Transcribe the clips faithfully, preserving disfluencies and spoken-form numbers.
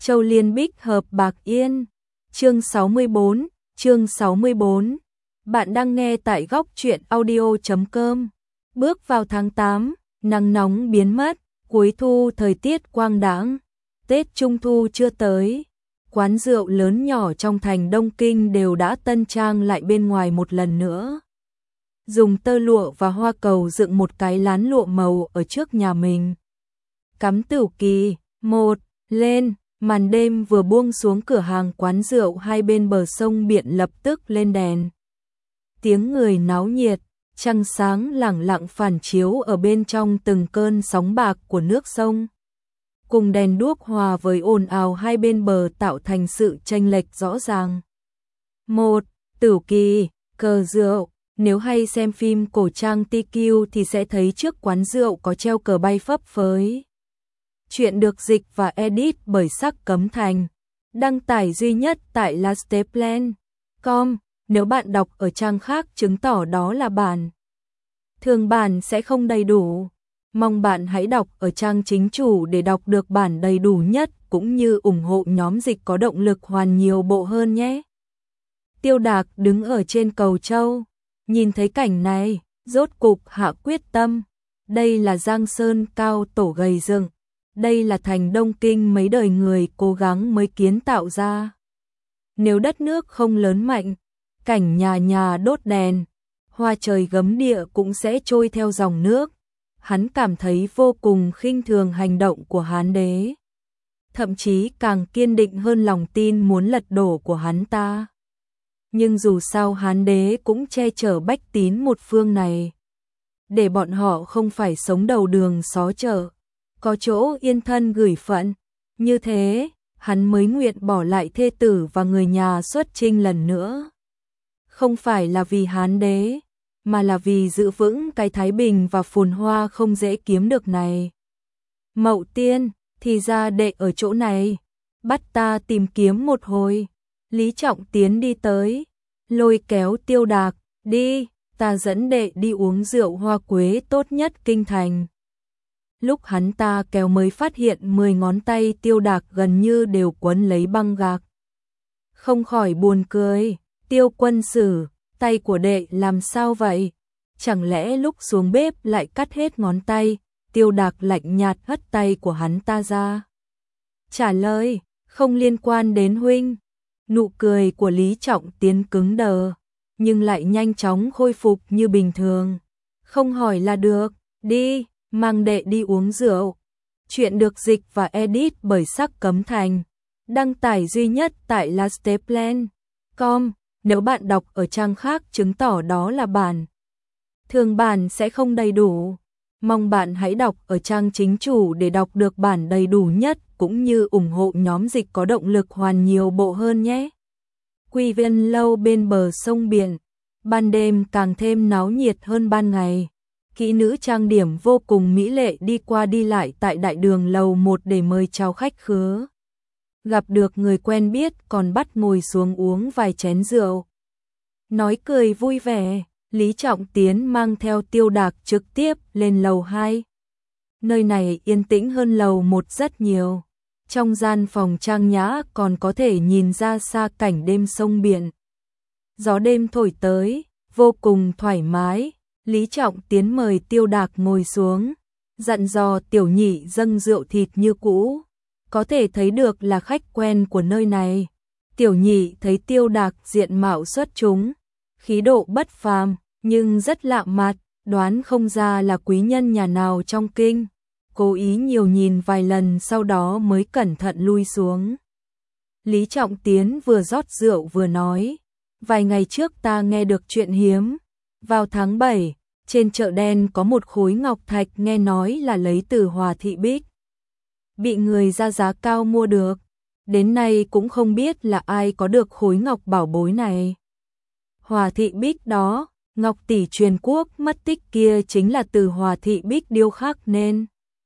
Châu Liên Bích hợp Bạc Yên. Chương sáu mươi bốn, chương sáu mươi bốn. Bạn đang nghe tại góc truyện audio chấm com. Bước vào tháng tám, nắng nóng biến mất, cuối thu thời tiết quang đãng. Tết Trung thu chưa tới, quán rượu lớn nhỏ trong thành Đông Kinh đều đã tân trang lại bên ngoài một lần nữa. Dùng tơ lụa và hoa cầu dựng một cái lán lụa màu ở trước nhà mình. Cắm tửu kỳ, một, lên, màn đêm vừa buông xuống, cửa hàng quán rượu hai bên bờ sông biển lập tức lên đèn. Tiếng người náo nhiệt, trăng sáng lẳng lặng phản chiếu ở bên trong từng cơn sóng bạc của nước sông. Cùng đèn đuốc hòa với ồn ào hai bên bờ tạo thành sự chênh lệch rõ ràng. Một, tửu kỳ, cờ rượu. Nếu hay xem phim cổ trang Ti Kiu thì sẽ thấy trước quán rượu có treo cờ bay phấp phới. Chuyện được dịch và edit bởi Sắc Cấm Thành. Đăng tải duy nhất tại lasteplan chấm com. Nếu bạn đọc ở trang khác chứng tỏ đó là bản thường, bản sẽ không đầy đủ. Mong bạn hãy đọc ở trang chính chủ để đọc được bản đầy đủ nhất, cũng như ủng hộ nhóm dịch có động lực hoàn nhiều bộ hơn nhé. Tiêu Đạc đứng ở trên cầu Châu, nhìn thấy cảnh này, rốt cục hạ quyết tâm. Đây là Giang Sơn cao tổ gầy dựng. Đây là thành Đông Kinh mấy đời người cố gắng mới kiến tạo ra. Nếu đất nước không lớn mạnh, cảnh nhà nhà đốt đèn, hoa trời gấm địa cũng sẽ trôi theo dòng nước. Hắn cảm thấy vô cùng khinh thường hành động của Hán đế. Thậm chí càng kiên định hơn lòng tin muốn lật đổ của hắn ta. Nhưng dù sao Hán đế cũng che chở bách tín một phương này, để bọn họ không phải sống đầu đường xó chợ, có chỗ yên thân gửi phận. Như thế, hắn mới nguyện bỏ lại thê tử và người nhà xuất chinh lần nữa. Không phải là vì Hán đế, mà là vì giữ vững cái thái bình và phồn hoa không dễ kiếm được này. Mậu Tiên, thì ra đệ ở chỗ này, bắt ta tìm kiếm một hồi. Lý Trọng Tiến đi tới, lôi kéo Tiêu Đạc, đi, ta dẫn đệ đi uống rượu hoa quế tốt nhất kinh thành. Lúc hắn ta kéo mới phát hiện mười ngón tay Tiêu Đạc gần như đều quấn lấy băng gạc. Không khỏi buồn cười, Tiêu quân sử, tay của đệ làm sao vậy? Chẳng lẽ lúc xuống bếp lại cắt hết ngón tay? Tiêu Đạc lạnh nhạt hất tay của hắn ta ra. Trả lời, không liên quan đến huynh. Nụ cười của Lý Trọng Tiến cứng đờ, nhưng lại nhanh chóng khôi phục như bình thường. Không hỏi là được, đi, mang đệ đi uống rượu. Chuyện được dịch và edit bởi Sắc Cấm Thành. Đăng tải duy nhất tại lasteplan chấm com. Nếu bạn đọc ở trang khác chứng tỏ đó là bản thường, bản sẽ không đầy đủ. Mong bạn hãy đọc ở trang chính chủ để đọc được bản đầy đủ nhất, cũng như ủng hộ nhóm dịch có động lực hoàn nhiều bộ hơn nhé. Quy Viên lâu bên bờ sông biển, ban đêm càng thêm náo nhiệt hơn ban ngày. Kỹ nữ trang điểm vô cùng mỹ lệ đi qua đi lại tại đại đường lầu một để mời chào khách khứa. Gặp được người quen biết còn bắt ngồi xuống uống vài chén rượu. Nói cười vui vẻ, Lý Trọng Tiến mang theo Tiêu Đạc trực tiếp lên lầu hai. Nơi này yên tĩnh hơn lầu một rất nhiều. Trong gian phòng trang nhã còn có thể nhìn ra xa cảnh đêm sông biển. Gió đêm thổi tới, vô cùng thoải mái. Lý Trọng Tiến mời Tiêu Đạc ngồi xuống, dặn dò Tiểu Nhị dâng rượu thịt như cũ. Có thể thấy được là khách quen của nơi này. Tiểu Nhị thấy Tiêu Đạc diện mạo xuất chúng, khí độ bất phàm, nhưng rất lạ mặt, đoán không ra là quý nhân nhà nào trong kinh. Cố ý nhiều nhìn vài lần sau đó mới cẩn thận lui xuống. Lý Trọng Tiến vừa rót rượu vừa nói, vài ngày trước ta nghe được chuyện hiếm. Vào tháng bảy, trên chợ đen có một khối ngọc thạch nghe nói là lấy từ Hòa Thị Bích. Bị người ra giá cao mua được. Đến nay cũng không biết là ai có được khối ngọc bảo bối này. Hòa Thị Bích đó, ngọc tỷ truyền quốc mất tích kia chính là từ Hòa Thị Bích điêu khắc nên.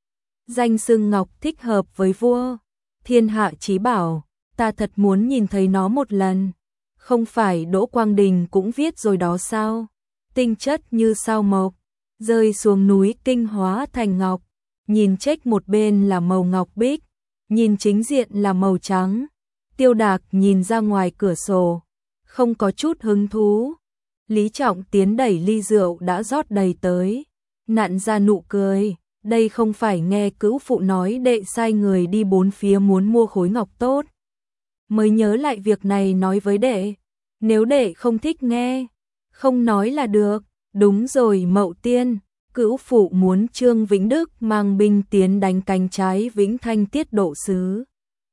Danh xưng ngọc thích hợp với vua. Thiên hạ chí bảo, ta thật muốn nhìn thấy nó một lần. Không phải Đỗ Quang Đình cũng viết rồi đó sao? Tinh chất như sao mộc, rơi xuống núi kinh hóa thành ngọc. Nhìn trách một bên là màu ngọc bích, nhìn chính diện là màu trắng. Tiêu Đạc nhìn ra ngoài cửa sổ, không có chút hứng thú. Lý Trọng Tiến đẩy ly rượu đã rót đầy tới, nặn ra nụ cười. Đây không phải nghe cữu phụ nói đệ sai người đi bốn phía muốn mua khối ngọc tốt, mới nhớ lại việc này nói với đệ. Nếu đệ không thích nghe, không nói là được. Đúng rồi Mậu Tiên, cữu phụ muốn Trương Vĩnh Đức mang binh tiến đánh cánh trái Vĩnh Thanh tiết độ sứ.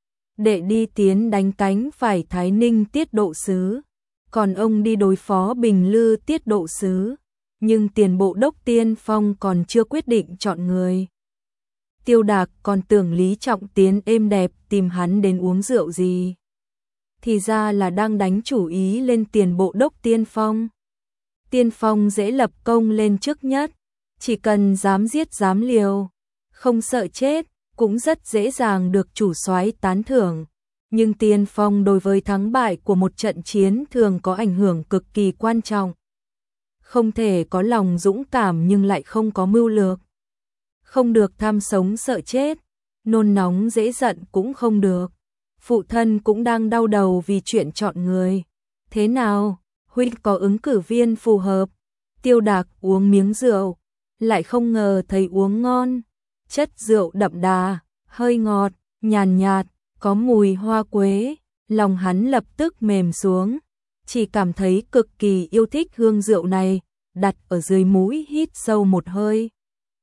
Đệ đi tiến đánh cánh phải Thái Ninh tiết độ sứ, còn ông đi đối phó Bình Lư tiết độ sứ. Nhưng tiền bộ đốc Tiên Phong còn chưa quyết định chọn người. Tiêu Đạc còn tưởng Lý Trọng Tiến êm đẹp tìm hắn đến uống rượu gì, thì ra là đang đánh chủ ý lên tiền bộ đốc Tiên Phong. Tiên Phong dễ lập công lên trước nhất, chỉ cần dám giết dám liều, không sợ chết, cũng rất dễ dàng được chủ soái tán thưởng. Nhưng Tiên Phong đối với thắng bại của một trận chiến thường có ảnh hưởng cực kỳ quan trọng. Không thể có lòng dũng cảm nhưng lại không có mưu lược. Không được tham sống sợ chết, nôn nóng dễ giận cũng không được. Phụ thân cũng đang đau đầu vì chuyện chọn người. Thế nào, huynh có ứng cử viên phù hợp? Tiêu Đạc uống miếng rượu, lại không ngờ thấy uống ngon. Chất rượu đậm đà, hơi ngọt, nhàn nhạt, có mùi hoa quế. Lòng hắn lập tức mềm xuống, chỉ cảm thấy cực kỳ yêu thích hương rượu này, đặt ở dưới mũi hít sâu một hơi.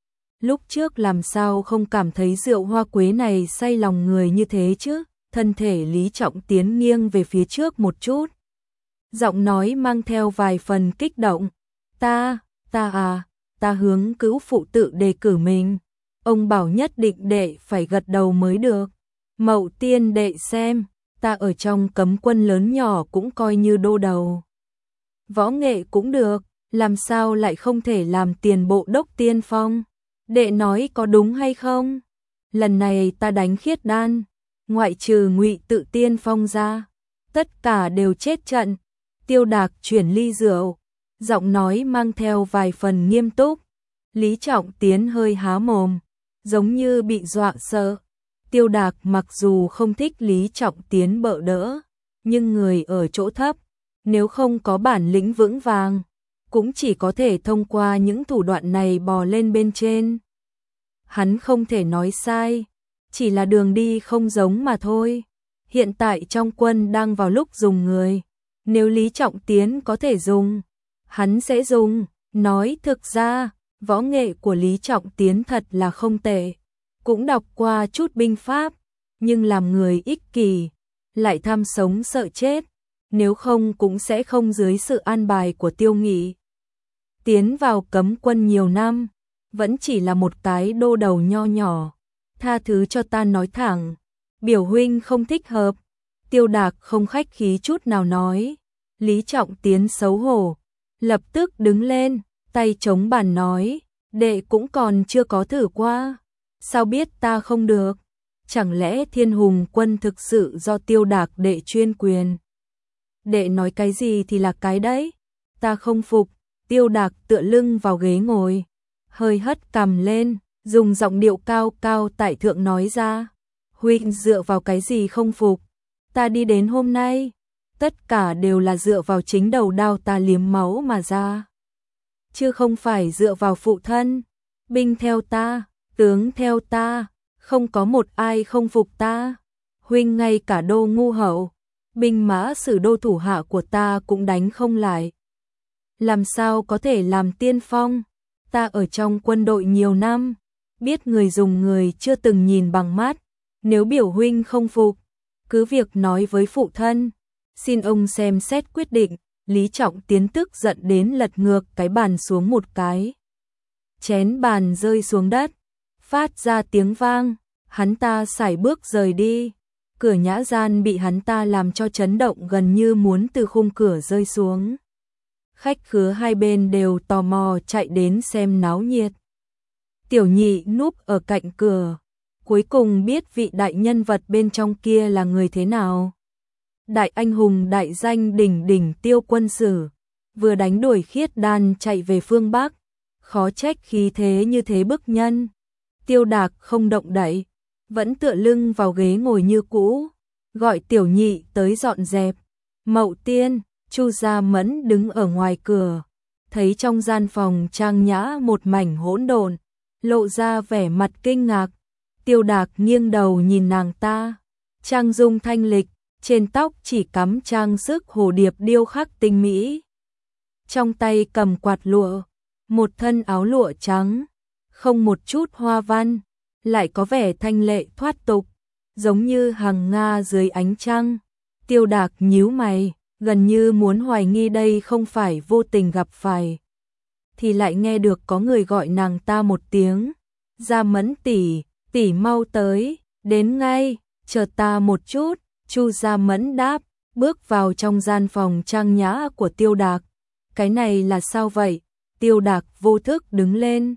Lúc trước làm sao không cảm thấy rượu hoa quế này say lòng người như thế chứ? Thân thể Lý Trọng Tiến nghiêng về phía trước một chút, giọng nói mang theo vài phần kích động. Ta, ta à, ta hướng cữu phụ tự đề cử mình. Ông bảo nhất định đệ phải gật đầu mới được. Mậu Tiên đệ xem, ta ở trong cấm quân lớn nhỏ cũng coi như đô đầu. Võ nghệ cũng được, làm sao lại không thể làm tiền bộ đốc Tiên Phong? Đệ nói có đúng hay không? Lần này ta đánh Khiết Đan, ngoại trừ Ngụy Tự Tiên Phong ra, tất cả đều chết trận. Tiêu Đạc chuyển ly rượu, giọng nói mang theo vài phần nghiêm túc. Lý Trọng Tiến hơi há mồm, giống như bị dọa sợ. Tiêu Đạc mặc dù không thích Lý Trọng Tiến bợ đỡ, nhưng người ở chỗ thấp, nếu không có bản lĩnh vững vàng, cũng chỉ có thể thông qua những thủ đoạn này bò lên bên trên. Hắn không thể nói sai, chỉ là đường đi không giống mà thôi. Hiện tại trong quân đang vào lúc dùng người, nếu Lý Trọng Tiến có thể dùng, hắn sẽ dùng. Nói thực ra, võ nghệ của Lý Trọng Tiến thật là không tệ, cũng đọc qua chút binh pháp, nhưng làm người ích kỷ, lại tham sống sợ chết, nếu không cũng sẽ không dưới sự an bài của Tiêu Nghị. Tiến vào cấm quân nhiều năm, vẫn chỉ là một cái đô đầu nho nhỏ. Tha thứ cho ta nói thẳng, biểu huynh không thích hợp. Tiêu Đạc không khách khí chút nào nói. Lý Trọng Tiến xấu hổ, lập tức đứng lên, tay chống bàn nói, đệ cũng còn chưa có thử qua, sao biết ta không được? Chẳng lẽ Thiên Hùng quân thực sự do Tiêu Đạc đệ chuyên quyền? Đệ nói cái gì thì là cái đấy, ta không phục. Tiêu Đạc tựa lưng vào ghế ngồi, hơi hất cằm lên, dùng giọng điệu cao cao tại thượng nói ra, huynh dựa vào cái gì không phục? Ta đi đến hôm nay, tất cả đều là dựa vào chính đầu đao ta liếm máu mà ra, chứ không phải dựa vào phụ thân. Binh theo ta, tướng theo ta, không có một ai không phục ta. Huynh ngay cả đô ngu hậu, binh mã sử đô thủ hạ của ta cũng đánh không lại, làm sao có thể làm tiên phong? Ta ở trong quân đội nhiều năm, biết người dùng người chưa từng nhìn bằng mắt. Nếu biểu huynh không phục, cứ việc nói với phụ thân, xin ông xem xét quyết định. Lý Trọng Tiến tức giận đến lật ngược cái bàn xuống một cái, chén bàn rơi xuống đất, phát ra tiếng vang. Hắn ta sải bước rời đi, cửa nhã gian bị hắn ta làm cho chấn động, gần như muốn từ khung cửa rơi xuống. Khách khứa hai bên đều tò mò chạy đến xem náo nhiệt. Tiểu Nhị núp ở cạnh cửa, cuối cùng biết vị đại nhân vật bên trong kia là người thế nào. Đại anh hùng đại danh đỉnh đỉnh Tiêu Quân Sử, vừa đánh đuổi Khiết Đan chạy về phương Bắc, khó trách khí thế như thế bức nhân. Tiêu Đạc không động đậy, vẫn tựa lưng vào ghế ngồi như cũ, gọi Tiểu Nhị tới dọn dẹp. Mậu Tiên, Chu Gia Mẫn đứng ở ngoài cửa, thấy trong gian phòng trang nhã một mảnh hỗn độn, lộ ra vẻ mặt kinh ngạc. Tiêu Đạc nghiêng đầu nhìn nàng ta, trang dung thanh lịch, trên tóc chỉ cắm trang sức hồ điệp điêu khắc tinh mỹ. Trong tay cầm quạt lụa, một thân áo lụa trắng, không một chút hoa văn, lại có vẻ thanh lệ thoát tục, giống như hằng nga dưới ánh trăng. Tiêu Đạc nhíu mày, gần như muốn hoài nghi đây không phải vô tình gặp phải, thì lại nghe được có người gọi nàng ta một tiếng, Gia Mẫn tỷ, tỷ mau tới, đến ngay, chờ ta một chút. Chu Gia Mẫn đáp, bước vào trong gian phòng trang nhã của Tiêu Đạc. Cái này là sao vậy? Tiêu Đạc vô thức đứng lên,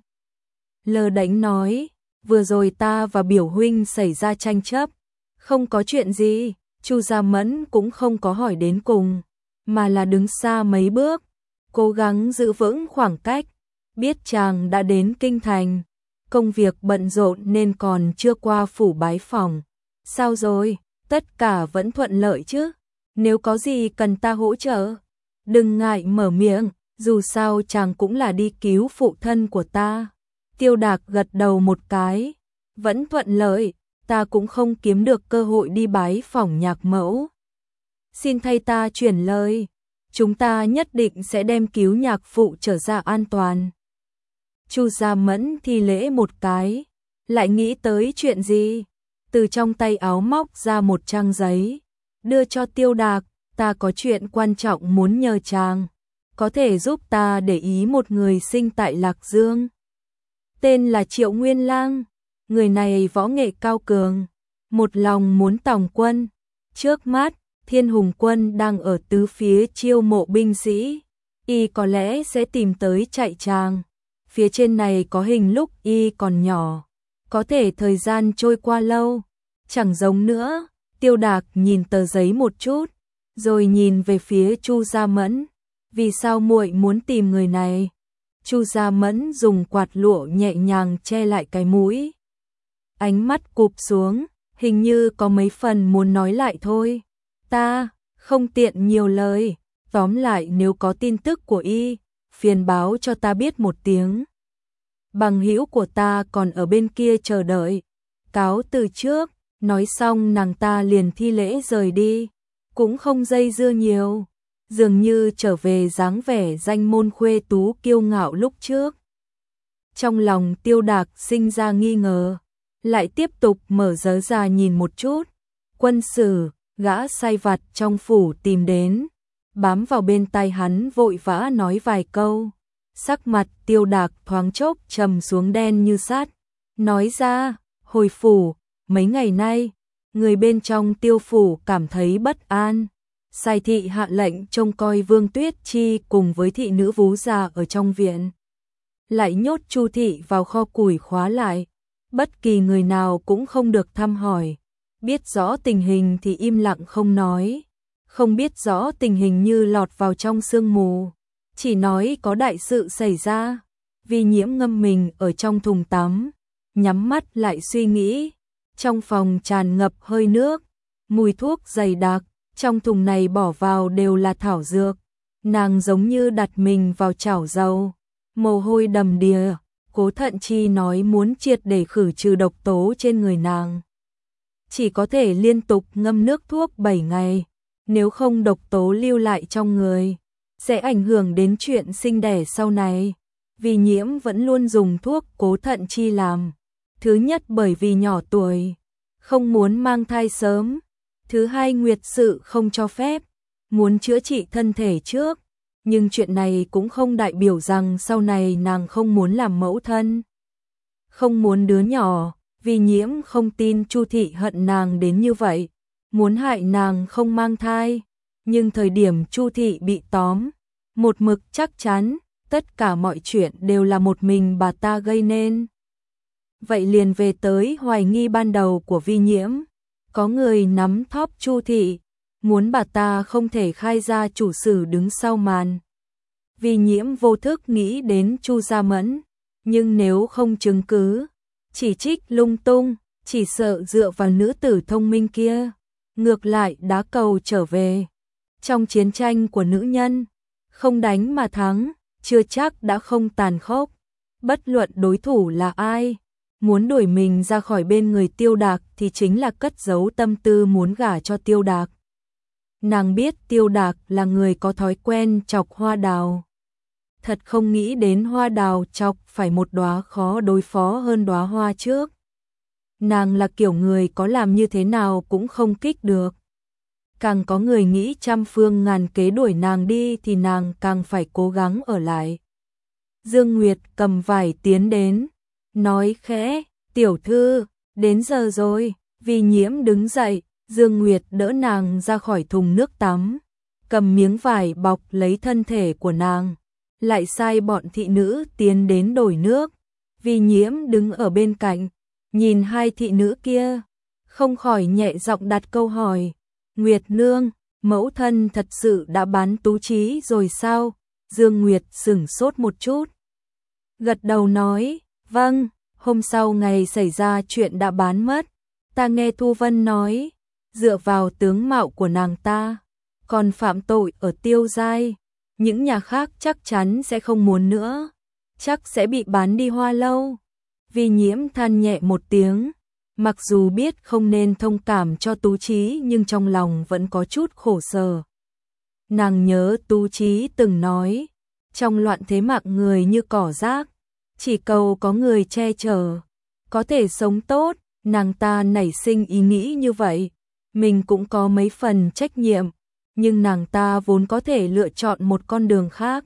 lơ đễnh nói, vừa rồi ta và biểu huynh xảy ra tranh chấp, không có chuyện gì. Chu Gia Mẫn cũng không có hỏi đến cùng, mà là đứng xa mấy bước, cố gắng giữ vững khoảng cách, biết chàng đã đến kinh thành, công việc bận rộn nên còn chưa qua phủ bái phỏng. Sao rồi? Tất cả vẫn thuận lợi chứ? Nếu có gì cần ta hỗ trợ, đừng ngại mở miệng, dù sao chàng cũng là đi cứu phụ thân của ta. Tiêu Đạc gật đầu một cái, vẫn thuận lợi, ta cũng không kiếm được cơ hội đi bái phỏng nhạc mẫu. Xin thay ta chuyển lời, chúng ta nhất định sẽ đem cứu nhạc phụ trở ra an toàn. Chu Gia Mẫn thi lễ một cái, lại nghĩ tới chuyện gì, từ trong tay áo móc ra một trang giấy, đưa cho Tiêu Đạc, ta có chuyện quan trọng muốn nhờ chàng, có thể giúp ta để ý một người sinh tại Lạc Dương. Tên là Triệu Nguyên Lang, người này võ nghệ cao cường, một lòng muốn tòng quân. Trước mắt, Thiên Hùng quân đang ở tứ phía chiêu mộ binh sĩ, y có lẽ sẽ tìm tới chạy chàng. Phía trên này có hình lúc y còn nhỏ, có thể thời gian trôi qua lâu, chẳng giống nữa. Tiêu Đạc nhìn tờ giấy một chút, rồi nhìn về phía Chu Gia Mẫn, vì sao muội muốn tìm người này? Chu Gia Mẫn dùng quạt lụa nhẹ nhàng che lại cái mũi, ánh mắt cụp xuống, hình như có mấy phần muốn nói lại thôi. Ta không tiện nhiều lời, tóm lại nếu có tin tức của y, phiền báo cho ta biết một tiếng. Bằng hữu của ta còn ở bên kia chờ đợi, cáo từ trước. Nói xong nàng ta liền thi lễ rời đi, cũng không dây dưa nhiều, dường như trở về dáng vẻ danh môn khuê tú kiêu ngạo lúc trước. Trong lòng Tiêu Đạc sinh ra nghi ngờ, lại tiếp tục mở giớ ra nhìn một chút. Quân sử, gã sai vặt trong phủ tìm đến, bám vào bên tai hắn vội vã nói vài câu. Sắc mặt Tiêu Đạc thoáng chốc trầm xuống đen như sắt, nói ra, hồi phủ, mấy ngày nay, người bên trong Tiêu phủ cảm thấy bất an. Sai thị hạ lệnh trông coi Vương Tuyết Chi cùng với thị nữ vú già ở trong viện, lại nhốt Chu thị vào kho củi khóa lại, bất kỳ người nào cũng không được thăm hỏi, biết rõ tình hình thì im lặng không nói, không biết rõ tình hình như lọt vào trong sương mù, chỉ nói có đại sự xảy ra. Vi Nhiễm ngâm mình ở trong thùng tắm, nhắm mắt lại suy nghĩ. Trong phòng tràn ngập hơi nước, mùi thuốc dày đặc, trong thùng này bỏ vào đều là thảo dược. Nàng giống như đặt mình vào chảo dầu, mồ hôi đầm đìa. Cố Thận Chi nói muốn triệt để khử trừ độc tố trên người nàng, chỉ có thể liên tục ngâm nước thuốc bảy ngày, nếu không độc tố lưu lại trong người, sẽ ảnh hưởng đến chuyện sinh đẻ sau này. Vi Nhiễm vẫn luôn dùng thuốc Cố Thận Chi làm. Thứ nhất bởi vì nhỏ tuổi, không muốn mang thai sớm. Thứ hai nguyệt sự không cho phép, muốn chữa trị thân thể trước. Nhưng chuyện này cũng không đại biểu rằng sau này nàng không muốn làm mẫu thân, không muốn đứa nhỏ. Vi Nhiễm không tin Chu thị hận nàng đến như vậy, muốn hại nàng không mang thai. Nhưng thời điểm Chu thị bị tóm, một mực chắc chắn tất cả mọi chuyện đều là một mình bà ta gây nên. Vậy liền về tới hoài nghi ban đầu của Vi Nhiễm, có người nắm thóp Chu thị, muốn bà ta không thể khai ra chủ sử đứng sau màn. Vi Nhiễm vô thức nghĩ đến Chu Gia Mẫn, nhưng nếu không chứng cứ, chỉ trích lung tung, chỉ sợ dựa vào nữ tử thông minh kia, ngược lại đá cầu trở về. Trong chiến tranh của nữ nhân, không đánh mà thắng, chưa chắc đã không tàn khốc. Bất luận đối thủ là ai, muốn đuổi mình ra khỏi bên người Tiêu Đạc thì chính là cất giấu tâm tư muốn gả cho Tiêu Đạc. Nàng biết Tiêu Đạc là người có thói quen chọc hoa đào. Thật không nghĩ đến hoa đào chọc phải một đóa khó đối phó hơn đóa hoa trước. Nàng là kiểu người có làm như thế nào cũng không kích được. Càng có người nghĩ trăm phương ngàn kế đuổi nàng đi thì nàng càng phải cố gắng ở lại. Dương Nguyệt cầm vải tiến đến, nói khẽ, tiểu thư, đến giờ rồi. Vi Nhiễm đứng dậy, Dương Nguyệt đỡ nàng ra khỏi thùng nước tắm, cầm miếng vải bọc lấy thân thể của nàng, lại sai bọn thị nữ tiến đến đổi nước. Vi Nhiễm đứng ở bên cạnh, nhìn hai thị nữ kia, không khỏi nhẹ giọng đặt câu hỏi, Nguyệt nương, mẫu thân thật sự đã bán Tú Chí rồi sao? Dương Nguyệt sửng sốt một chút, gật đầu nói, vâng, hôm sau ngày xảy ra chuyện đã bán mất. Ta nghe Thu Vân nói, dựa vào tướng mạo của nàng ta, còn phạm tội ở Tiêu Giai, những nhà khác chắc chắn sẽ không muốn nữa, chắc sẽ bị bán đi Hoa Lâu. Vi Nhiễm than nhẹ một tiếng, mặc dù biết không nên thông cảm cho Tú Chí nhưng trong lòng vẫn có chút khổ sở. Nàng nhớ Tú Chí từng nói, trong loạn thế mạng người như cỏ rác, chỉ cầu có người che chở, có thể sống tốt. Nàng ta nảy sinh ý nghĩ như vậy, mình cũng có mấy phần trách nhiệm, nhưng nàng ta vốn có thể lựa chọn một con đường khác.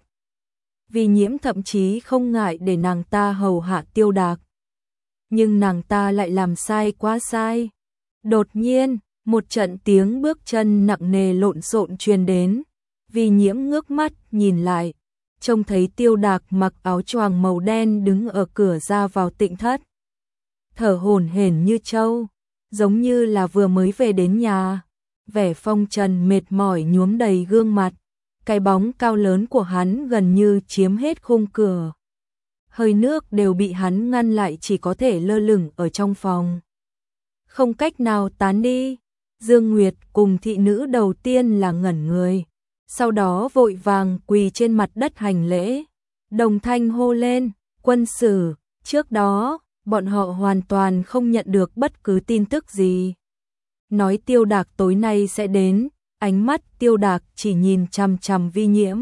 Vi Nhiễm thậm chí không ngại để nàng ta hầu hạ Tiêu Đạc. Nhưng nàng ta lại làm sai quá sai. Đột nhiên, một trận tiếng bước chân nặng nề lộn xộn truyền đến. Vi Nhiễm ngước mắt nhìn lại, trông thấy Tiêu Đạc mặc áo choàng màu đen đứng ở cửa ra vào Tịnh thất. Thở hổn hển như trâu, giống như là vừa mới về đến nhà. Vẻ phong trần mệt mỏi nhuốm đầy gương mặt, cái bóng cao lớn của hắn gần như chiếm hết khung cửa. Hơi nước đều bị hắn ngăn lại, chỉ có thể lơ lửng ở trong phòng, không cách nào tán đi. Dương Nguyệt cùng thị nữ đầu tiên là ngẩn người, sau đó vội vàng quỳ trên mặt đất hành lễ, đồng thanh hô lên, quân sử. Trước đó, bọn họ hoàn toàn không nhận được bất cứ tin tức gì. Nói Tiêu Đạc tối nay sẽ đến, ánh mắt Tiêu Đạc chỉ nhìn chằm chằm Vi Nhiễm.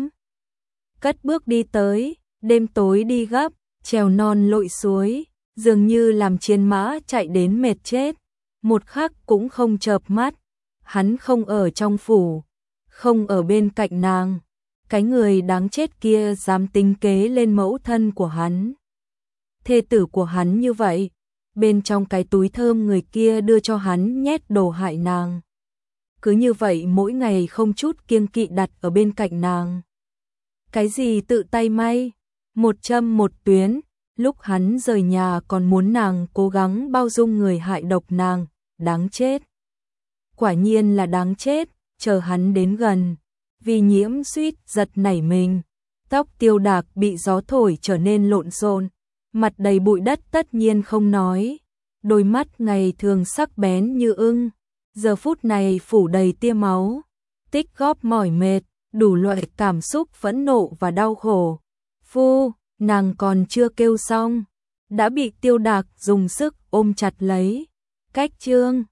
Cất bước đi tới, đêm tối đi gấp, trèo non lội suối, dường như làm chiến mã chạy đến mệt chết. Một khắc cũng không chợp mắt, hắn không ở trong phủ, không ở bên cạnh nàng. Cái người đáng chết kia dám tính kế lên mẫu thân của hắn, thê tử của hắn như vậy, bên trong cái túi thơm người kia đưa cho hắn nhét đồ hại nàng. Cứ như vậy mỗi ngày không chút kiêng kỵ đặt ở bên cạnh nàng. Cái gì tự tay may, một châm một tuyến, lúc hắn rời nhà còn muốn nàng cố gắng bao dung người hại độc nàng, đáng chết. Quả nhiên là đáng chết, chờ hắn đến gần, Vi Nhiễm suýt giật nảy mình, tóc Tiêu Đạc bị gió thổi trở nên lộn xộn. Mặt đầy bụi đất tất nhiên không nói, đôi mắt ngày thường sắc bén như ưng, giờ phút này phủ đầy tia máu, tích góp mỏi mệt, đủ loại cảm xúc phẫn nộ và đau khổ. Phu, nàng còn chưa kêu xong, đã bị Tiêu Đạc dùng sức ôm chặt lấy. Cách chương